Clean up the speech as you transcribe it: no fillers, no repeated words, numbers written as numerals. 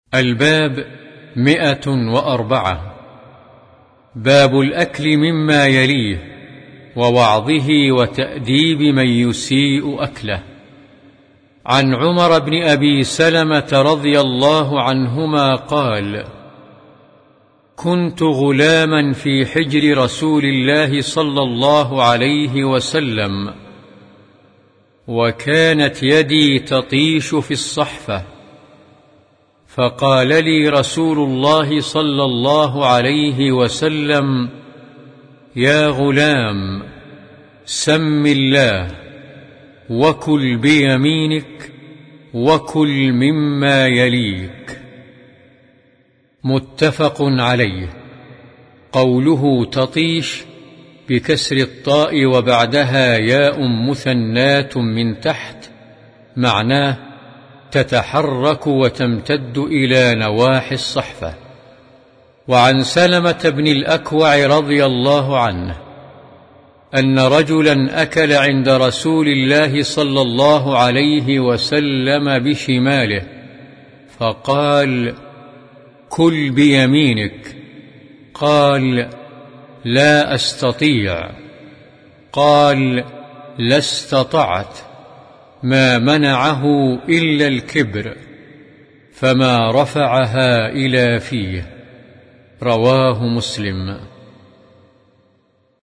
الباب 104. باب الأكل مما يليه ووعظه وتأديب من يسيء أكله. عن عمر بن أبي سلمة رضي الله عنهما قال: كنت غلاما في حجر رسول الله صلى الله عليه وسلم، وكانت يدي تطيش في الصحفة، فقال لي رسول الله صلى الله عليه وسلم: يا غلام، سم الله وكل بيمينك وكل مما يليك. متفق عليه. قوله تطيش بكسر الطاء وبعدها ياء مثنات من تحت، معناه تتحرك وتمتد إلى نواحي الصحفة. وعن سلمة بن الأكوع رضي الله عنه أن رجلا أكل عند رسول الله صلى الله عليه وسلم بشماله، فقال: كل بيمينك. قال: لا أستطيع. قال: لا استطعت. ما منعه إلا الكبر، فما رفعها إلى فيه. رواه مسلم.